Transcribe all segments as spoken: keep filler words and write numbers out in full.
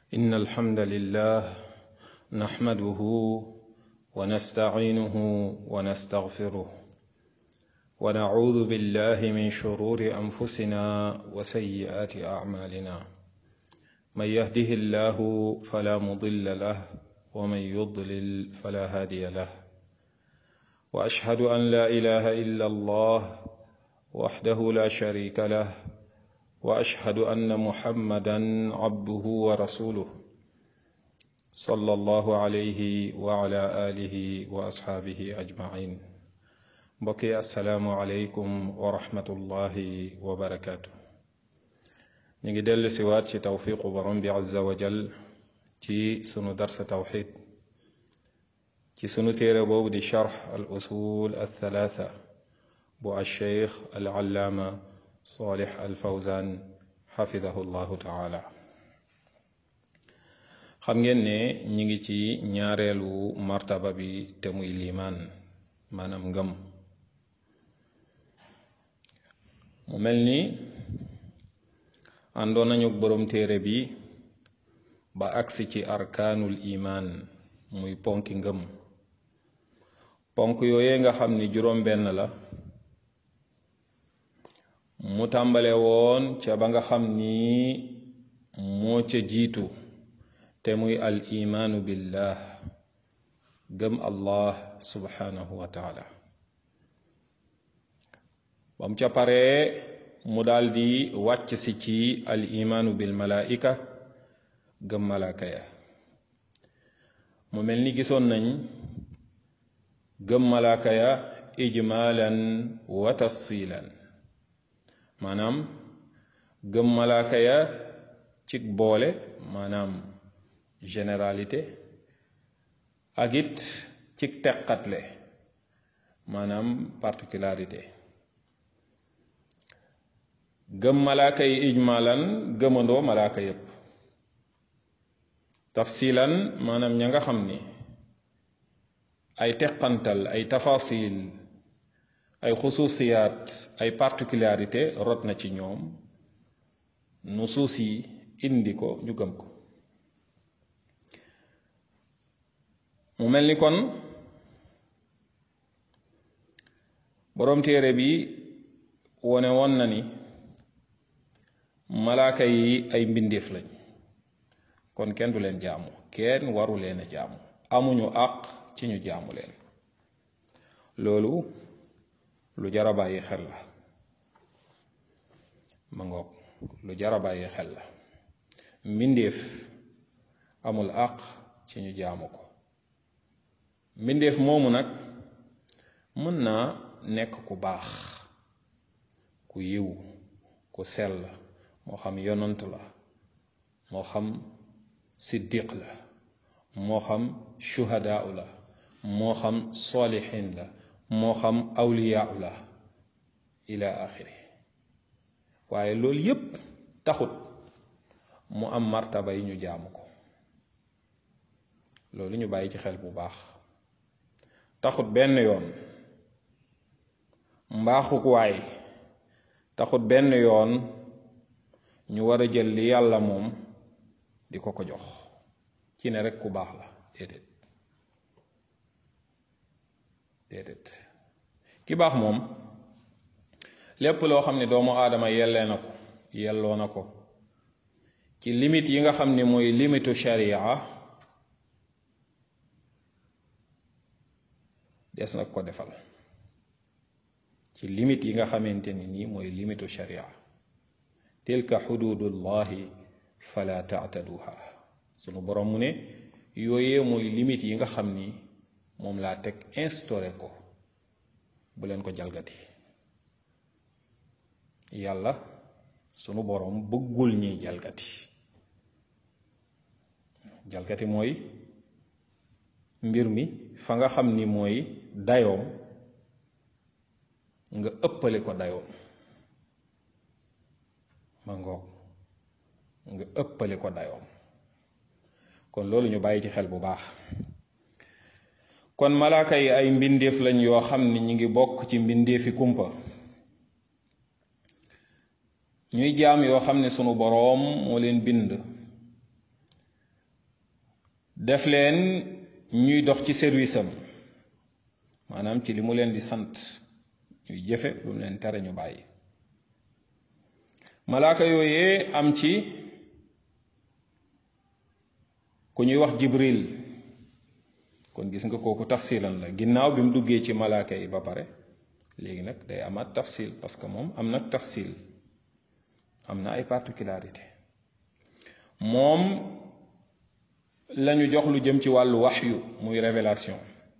إن الحمد لله نحمده ونستعينه ونستغفره ونعوذ بالله من شرور أنفسنا وسيئات أعمالنا من يهده الله فلا مضل له ومن يضلل فلا هادي له وأشهد أن لا إله إلا الله وحده لا شريك له وأشهد أن محمدا عبده ورسوله صلى الله عليه وعلى آله وأصحابه أجمعين بقي السلام عليكم ورحمة الله وبركاته نيجي دل سوات توفيق برم عز وجل ci sunu darsa tawxid ci sunu téere boobu di charx al usul al thalatha bu al cheikh al allaama salih al fawzan xafidahu llahu taala xam ngeen ne ñi ngi ci ñaareelu martaba bi te muy liimaan maanaam ngëm mu mel ni àndoon nañu boroom téere bi ba agsi ci arkaanul imaan muy ponki ngëm ponk yooye nga xam ni juróom benn la mu tàmbale woon ca ba nga xam ni moo ca jiitu te muy al imaanu billah gëm allah subhanahu wa taala bam ca paree mu daldi wàcc si ci al imaanu bil malaika gëm malaaka ya mu mel ni gisoon nañ gëm malaaka ya ijmaalan wa tafsilan maanaam gëm malaaka ya cig boole maanaam généralité ak it cig teqatle maanaam particularité gëm malaaka yi ijmaalan gëmandoo malaaka yépp tafsilan maanaam ña nga xam ni ay teqantal ay tafasil ay xususiyaat ay particularité rot na ci ñoom nusuus yi indi ko ñu gëm ko mu mel ni kon boroom téere bi wone woon na ni malaaka yi ay mbindeef lañ kon kenn du leen jaamu kenn waru leen a jaamu amuñu àq ci ñu jaamu leen loolu lu jara bàyyi xel la ma ngoog lu jara bàyyi xel la mbindeef amul àq ci ñu jaamu ko mbindeef moomu nag mën naa nekk ku baax ku yiw ku sell moo xam yonant la moo xam siddiq la moo xam shuhadaa la moo xam solihin la moo xam awliyaa la ila axiri waaye loolu yépp taxut mu am martaba yi ñu jaamu ko loolu ñu bàyyi ci xel bu baax taxut benn yoon mbaaxuk waay taxut benn yoon ñu war a jël li yàlla moom di ko ko jox ci ne rekk ku baax la déedéet déedéet ki baax moom lépp loo xam ne doomu aadama yellee na ko yelloo na ko ci limite yi nga xam ne mooy limitu sharia des na ko defal ci limite yi nga xamante ni nii mooy limitu sharia tilka xududullahi fala taataduha sunu borom mu ne yooyee mooy limite yi nga xam ni moom laa teg instauré ko bu leen ko jalgati yàlla sunu borom bëggul ñiy jalgati jalgati mooy mbir mi fa nga xam ni mooy dayoom nga ëppale ko dayoom ma ngoog nga ëppale ko dayoom kon loolu ñu bàyyi ci xel bu baax kon malaaka yi ay mbindeef lañ yoo xam ni ñi ngi bokk ci mbindeefi kumpa ñuy jaam yoo xam ne sunu boroom moo leen bind def leen ñuy dox ci service am maanaam ci li mu leen di sant ñuy jëfe lu mu leen tere ñu bàyyi. malaaka yooyee am ci ku ñuy wax jibril kon gis nga kooku tafsilan la ginnaaw bi mu duggee ci malaaka yi ba pare léegi nag day amaat tafsil parce que moom am nag tafsil am na ay particularité moom lañu jox lu jëm ci wàllu waxyu muy révélation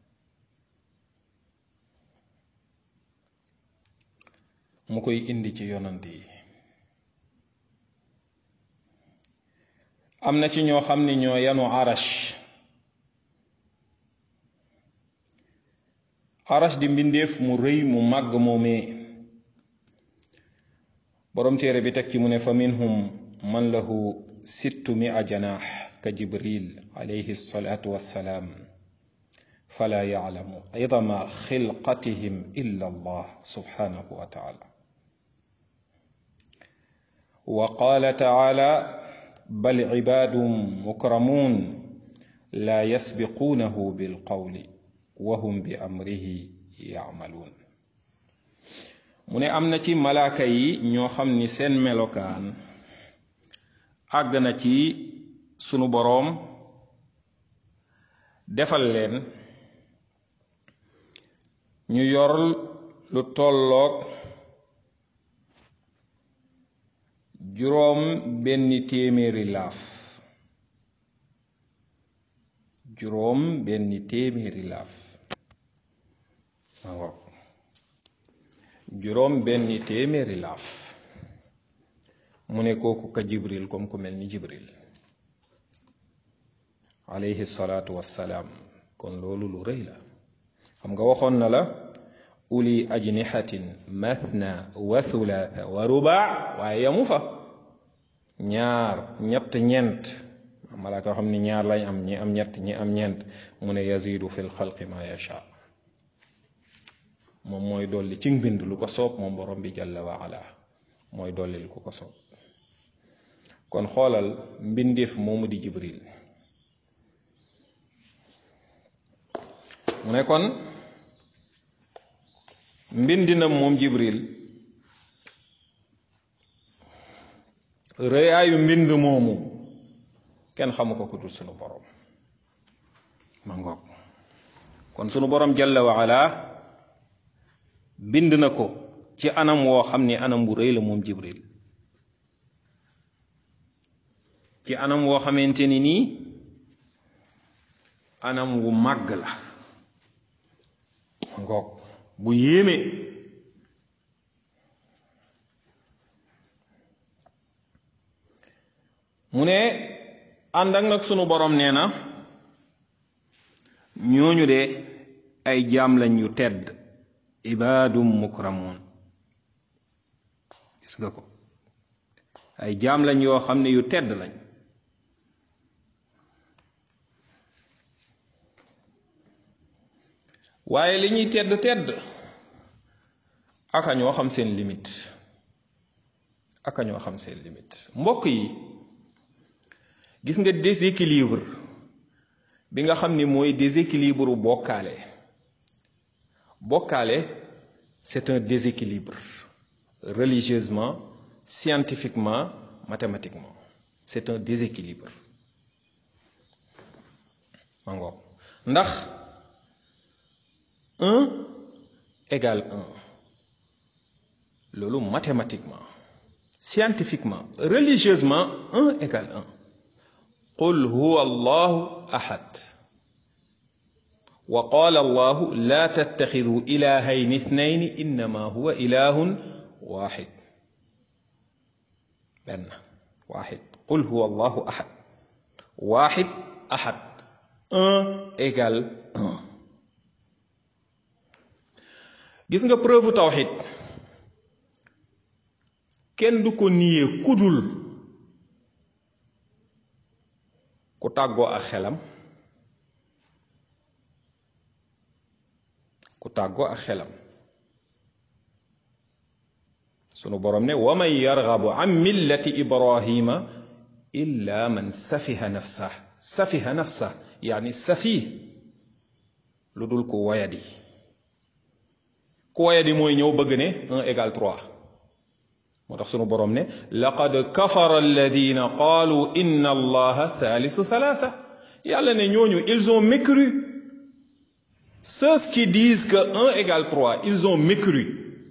mu koy indi ci yonant yi. am na ci ñoo xam ni ñoo yanu arash arash di mbindeef mu rëy mu màgg moomee borom téere bi teg ci mu ne fa minhum man lahu sittu mia janaax ka jibril alayhi salaatu wassalaam fala yaclamu idama xilqatihim illa allah subhanahu wa taala wa qaala taala bal cibaadun mukramuun laa yasbiquunahu bilqawli wa hum bi amrihi yacmaluun mu ne am na ci malaaka yi ñoo xam ni seen melokaan àgg na ci sunu boroom defal leen ñu yor lu tolloog juróom benni téeméeri laaf juróom benni téeméeri laaf waaw juróom benni téeméeri laaf mu ne kooku ka jibril comme ku mel ni jibril alayhi salaatu wassalaam kon loolu lu rëy la xam nga waxoon na la uli ajnihatin mathna wa thulatha wa rubaa waaye yamu fa ñaar ñett ñeent malaaka xam ni ñaar lañ am ñi am ñett ñi am ñeent mu ne yazidu fil xalqi ma yasha moom mooy dolli ci mbind lu ko soob moom borom bi jalla wa ala mooy dollil ku ko soob kon xoolal mbindeef moomu di jibril mu ne kon mbindinam moom jibril rëyaayu mbind moomu kenn xamu ko ku dul sunu borom ma ngoog kon sunu borom jalla wa ala bind na ko ci anam woo xam ni anam bu rëy la moom jibril ci anam woo xamante ni nii anam wu màgg la ngoog bu yéeme mu ne ànd ak nag sunu borom nee na ñooñu de ay jaam lañ yu tedd ibaadum mukramun gis nga ko ay jaam lañ yoo xam ne yu tedd lañ waaye li ñuy tedd tedd aka ñoo xam seen limite aka ñoo xam seen limite mbokk yi gis nga déséquilibre bi nga xam ni mooy déséquilibre bokkaale bokkaale c'est un déséquilibre religieusement scientifiquement mathématiquement c'est un déséquilibre ma ngoog ndax un égale un loolu mathématiquement scientifiquement religieusement un égale un qul huwa allahu ahad wa qala allahu la tattaxidu ilahayni ithnayni innama huwa ilahun waxid benn waxid qul huwa allahu ahad waxid ahad un égale un gis nga preuve tawxid kenn du ko niye kudul ku tàggoo ak xelam ku tàggoo ak xelam sunu borom ne wa man yarghabu an millati ibrahima illa man safiha nafsah safiha nafsah yaani safi lu dul ku wayadi ku wayadi mooy ñëw bëgg ne un égale trois moo tax sunu borom ne laqad kafara alladina qaalu inna allaha thalithu thalatha yàlla ne ñooñu ils ont mécru ceux qui disent que un égale trois ils ont mécru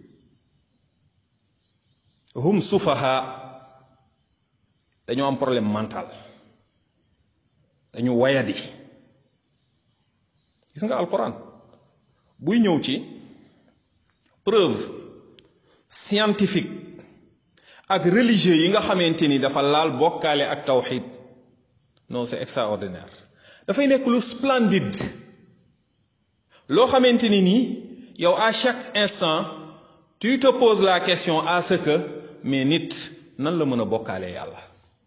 hum sufaha dañoo am problème mental dañu wayadi gis nga alquran buy ñëw ci preuve scientifique ak religieux yi nga xamante ni dafa laal bokkaale ak tawxid non c'est extraordinaire dafay nekk lu splendide loo xamante ni nii yow à chaque instant tu te poses la question à ce que mais nit nan la mën a bokkaale yàlla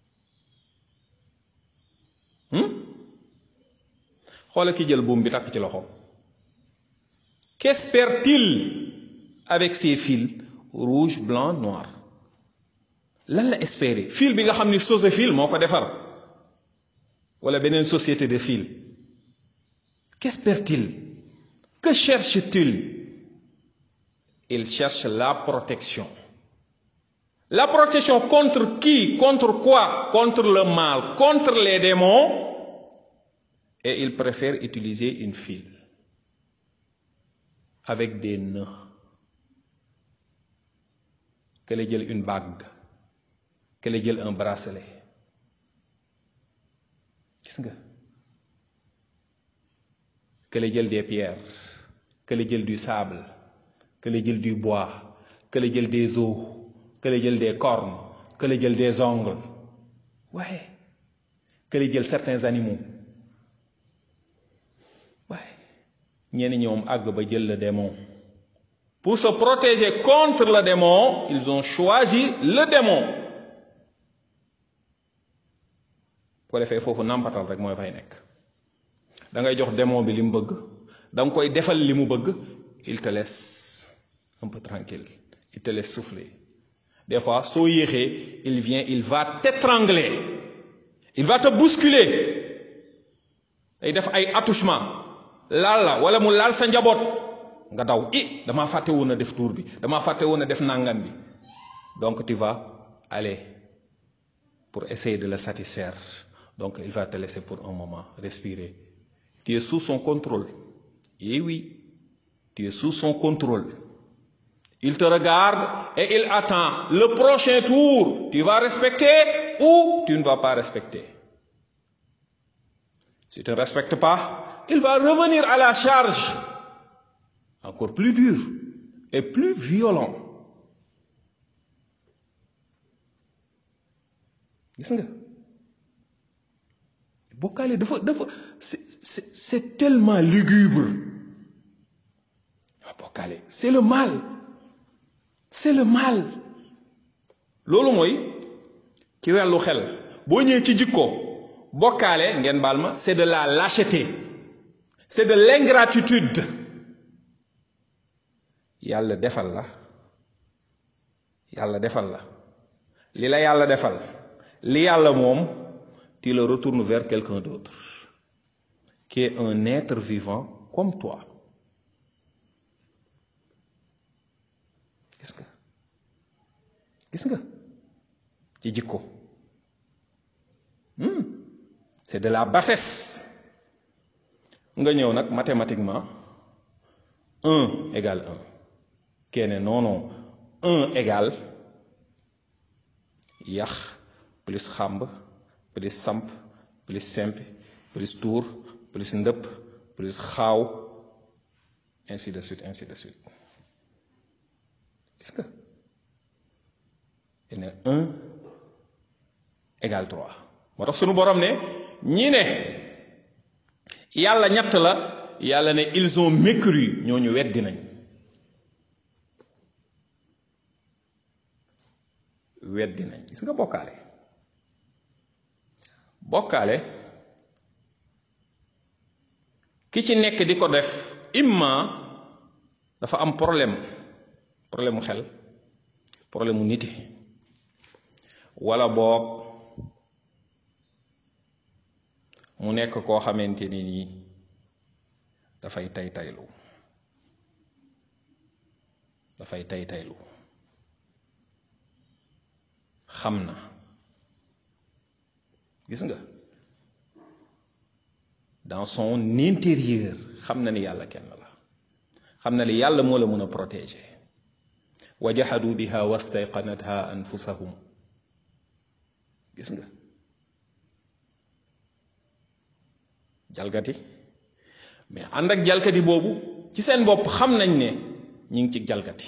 xoola ki jël buum bi takk ci loxo qu'espère-t-il avec ces fils rouge blanc noir lan la espérer fil bi nga xam ni Sosephil moo ko defar wala beneen société de fil qu'espère-t-il que cherche-t-il il cherche la protection la protection contre qui contre quoi contre le mal contre les démons et il préfère utiliser une file avec des nœuds que la jël une bague que la jël un bracelet gis nga que la jël des pierres que la jël du sable que la jël du bois que la jël des os que la jël des cornes que la jël des ongles waaye que la jël certains animaux waaye ñenn ñoom àgg ba jël le démon pour se protéger contre le démon ils ont choisi le démon bu ko defee foofu nampatal rek mooy fay nekk da ngay jox démon bi li mu bëgg da nga koy defal li mu bëgg il te laisse un peu tranquille il te laisse souffler des fois soo yéexee il vient il va t'étrangler il va te bousculer day def ay attouchement laal la wala mu laal sa njaboot nga daw i damaa fàtte woon a def tour bi damaa fàtte woon a def nangam bi donc tu vas aller pour essayer de le satisfaire donc il va te laisser pour un moment respirer tu es sous son contrôle et oui tu es sous son contrôle il te regarde et il attend le prochain tour tu vas respecter ou tu ne vas pas respecter si tu ne respectes pas il va revenir à la charge encore plus dur et plus violent gis nga bokkaale dafa dafa c'est c'est c'est tellement lugubre bokkaale c'est le mal c'est le mal loolu mooy ci wàllu xel boo ñëwee ci jikko bokkaale ngeen baal ma c'est de la lâcheté c'est de l'ingratitude yàlla defal la yàlla defal la li la yàlla defal li yàlla moom tu le retournes vers quelqu'un d'autre qui est un être vivant comme toi gis nga gis nga ci jikko hmm. c'est de la bassesse nga ñëw nag mathématiquement un égale un kenn non non un égale yax plus xamb plus samp plus simpi plus tuur plus ndëpp plus xaaw ainsi de suite ainsi de suite est-ce que il ne un égale trois moo tax sunu borom ne ñi ne yàlla ñett la yàlla ne ils ont mécru ñooñu weddi nañ weddi nañ gis nga bokkaale bokkaale ki ci nekk di ko def imma dafa am problème problème mu xel problème mu nite wala boog mu nekk koo xamante ni nii dafay tay taylu dafay tay taylu xam na gis nga dans son intérieur xam na ni yàlla kenn la xam na ni yàlla moo la mën a protéger wa jahadu biha wastayqanatha anfusahum gis nga jalgati mais ànd ak jalgati boobu ci seen bopp xam nañ ne ñi ngi ci jalgati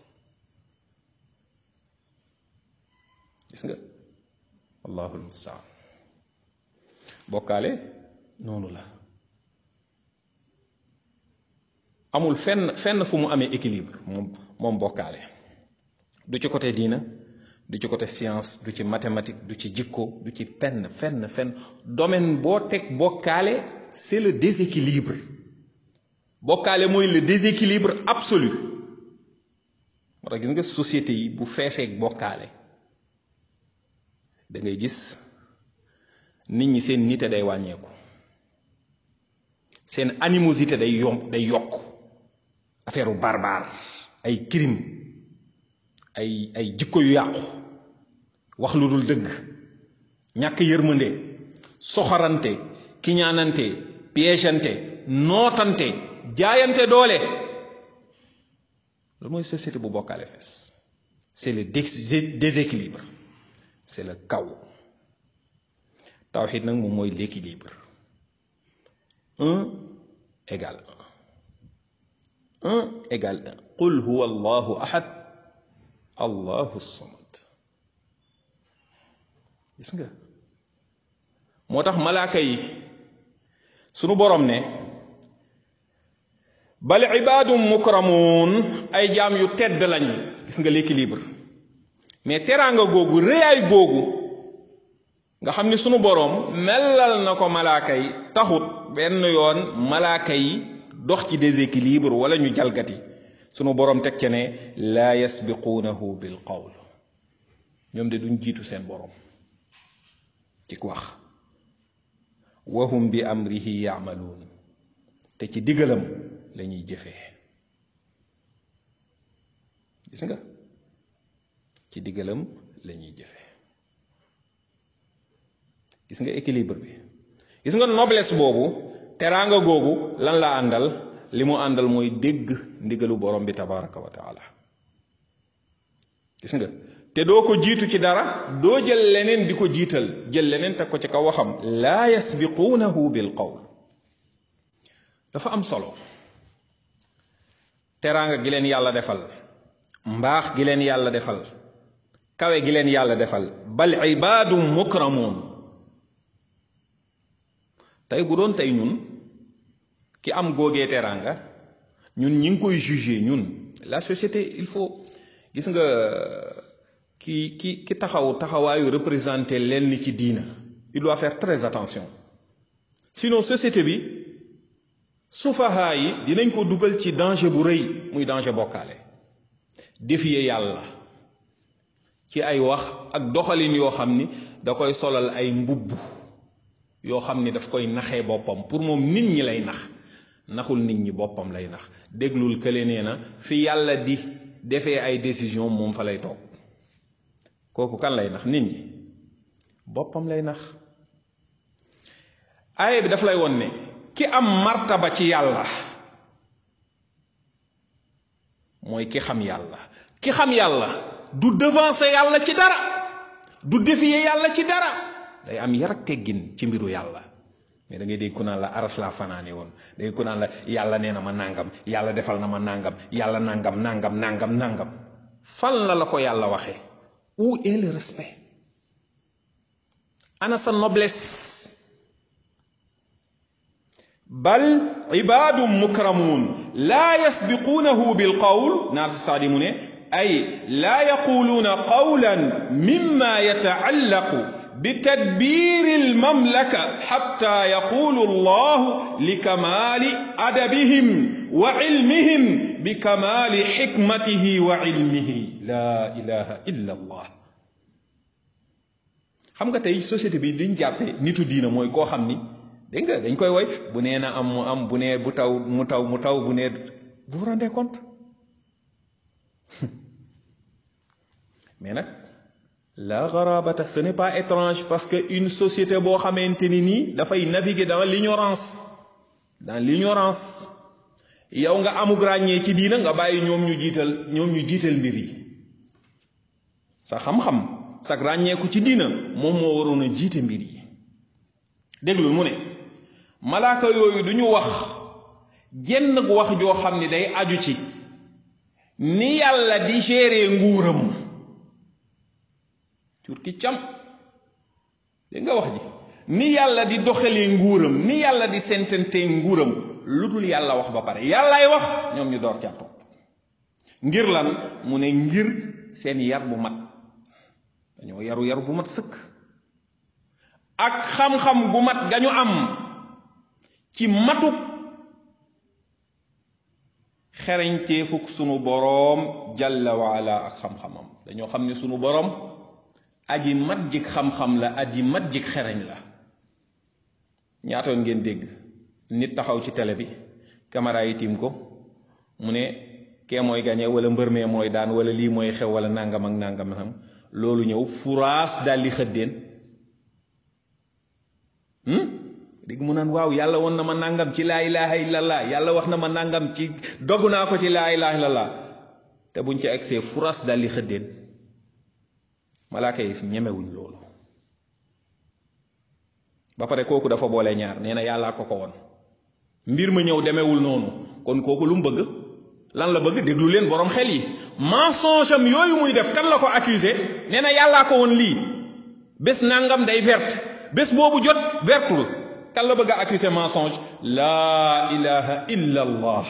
gis nga allahul mustaan bokkaale noonu la amul fenn fenn fu mu amee équilibre moom moom bokkaale du ci côté diina du ci côté science du ci mathématique du ci jikko du ci fenn fenn fenn domaine boo teg bokkaale c'est le déséquilibre bokkaale mooy le déséquilibre absolu moo tax gis nga société yi bu feeseeg bokkaale da ngay gis nit ñi seen nite day wàññeeku seen animosité day yomb day yokk affaire u barbare ay crime ay ay jikko yu yàqu wax lu dul dëgg ñàkk yërmande soxorante kiñaanante piégeante nootante jaayante doole loolu mooy société bu bokkaale fees c'est le déséquilibre c'est le chaos tawhid nag moom mooy l'équilibre un égale un un égale un qul huwa allahu ahad allahu samad gis nga moo tax malaaka yi sunu borom ne bal ibaadum mukramuun ay jaam yu tedd lañ gis nga l'équilibre mais teraanga googu réyaay googu nga xam ni sunu boroom melal na ko malaaka yi taxut benn yoon malaaka yi dox ci déséquilibre wala ñu jalgati sunu boroom teg ca ne laa yasbiquunahu bil qawl ñoom de duñ jiitu seen boroom ci wax wahum bi amrihi yaamaluun te ci digalam lañuy jëfee gis nga ci digalam lañuy jëfee gis nga équilibre bi gis nga noblesse boobu teraanga googu lan la àndal li mu àndal mooy dégg ndigalu borom bi tabaraka wa taala gis nga te doo ko jiitu ci dara doo jël leneen di ko jiital jël leneen teg ko ci kaw waxam laa yasbiquunahu bil qawl dafa am solo teraanga gi leen yàlla defal mbaax gi leen yàlla defal kawe gi leen yàlla defal bal ibaadum mukramuun tey bu doon tey ñun ki am googee teraanga ñun ñi ngi koy juger ñun la société il faut gis nga ki ki ki taxaw taxawaayu représenter leen ni ci diina il doit faire très attention sinon société bi sufaha yi dinañ ko dugal ci danger bu rëy muy danger bokkaale défier yàlla ci ay wax ak doxalin yoo xam ni da koy solal ay mbubb yoo xam ni daf koy naxee boppam pour moom nit ñi lay nax naxul nit ñi boppam lay nax déglul kële nee na fi yàlla di defee ay décision moom fa lay toog kooku kan lay nax nit ñi boppam lay nax aaya bi daf lay won ne ki am martaba ci yàlla mooy ki xam yàlla ki xam yàlla du devancer yàlla ci dara du défier yàlla ci dara day am yar ak teggin ci mbiru yàlla mais da ngay dégg ku naan la aras laa fanaane woon da ngay ku naan la yàlla nee na ma nangam yàlla defal na ma nangam yàlla nangam nangam nangam nangam fan la la ko yàlla waxee où est le respect ana sa noblesse bal ibaadum mukramuun laa yasbiquunahu bil qawl naar si saadi mu ne ay laa yaquluuna qawlan mimma yataallaqu bitadbiiri almamlaka xatta yaqulu allahu likamaali adabihim wa ilmihim bikamaali xikmatihi wa ilmihi laa ilaha illa allah xam nga tey société bi liñ jàppee nitu diina mooy koo xam ni dégg nga dañ koy woy bu nee na am mu am bu nee bu taw mu taw mu taw bu nee vous vous rendez compte mais nag la gharabata ce n'est pas étrange parce que une société boo xamante ni nii dafay naviguer dans l'ignorance dans l'ignorance yow nga amug ràññee ci diina nga bàyyi ñoom ñu jiital ñoom ñu jiital mbir yi sa xam-xam sa ràññeeku ci diina moom moo waroon a jiite mbir yi déglul mu ne malaaka yooyu du ñu wax jenn wax joo xam ni day aju ci ni yàlla di gérer nguuram turki cam dégg nga wax ji ni yàlla di doxalee nguuram ni yàlla di sententee nguuram lu dul yàlla wax ba pare yàllaay wax ñoom ñu door ca topp ngir lan mu ne ngir seen yar bu mat dañoo yaru yaru bu mat sëkk ak xam-xam gu mat gañu am ci matuk xereñteefuk sunu boroom jalla waala ak xam-xamam dañoo xam ne sunu boroom aji mat jik xam-xam la aji mat jik xereñ la ñaatoon ngeen dégg nit taxaw ci télé bi caméra yi tiim ko mu ne kee mooy gañe wala mbër mee mooy daan wala lii mooy xew wala nangam ak nangam nangam loolu ñëw furaas daal di xëddeen dégg mu naan waaw yàlla won na ma nangam ci laa ilaha illallah yàlla wax na ma nangam ci dogg naa ko ci laa ilaha illallah te buñ ci egsee furaas daal di xëddeen malaaka yi ñemewuñ loolu ba pare kooku dafa boole ñaar nee na yàllaa ko ko woon mbir ma ñëw demewul noonu kon kooku lu mu bëgg lan la bëgg déglu leen borom xel yi mensonge am yooyu muy def kan la ko accusé nee na yàllaa ko woon lii bés nangam day verte bés boobu jot vertul kan la bëgg a accusé mensonge laa ilaha illa allah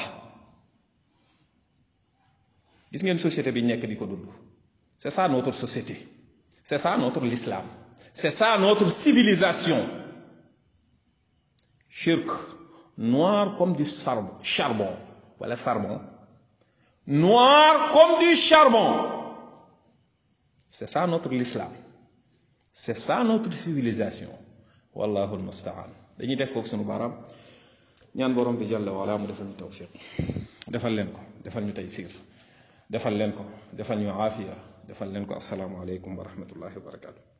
gis ngeen société bi nekk di ko dund c'est ça notre société c'est ça notre l'islam c'est ça notre civilisation shirk noir comme du charbon wala charbon noir comme du charbon c'est ça notre l'islam c'est ça notre civilisation wallahu almustaan dañuy def foofu sunu baaraam ñaan borom bi jalla wala mu defal ñu tawfiq defal leen ko defal ñu taysir defal leen ko defal ñu aafiya defal leen ko assalaamu aleykum wa rahmatullahi wa barakatuh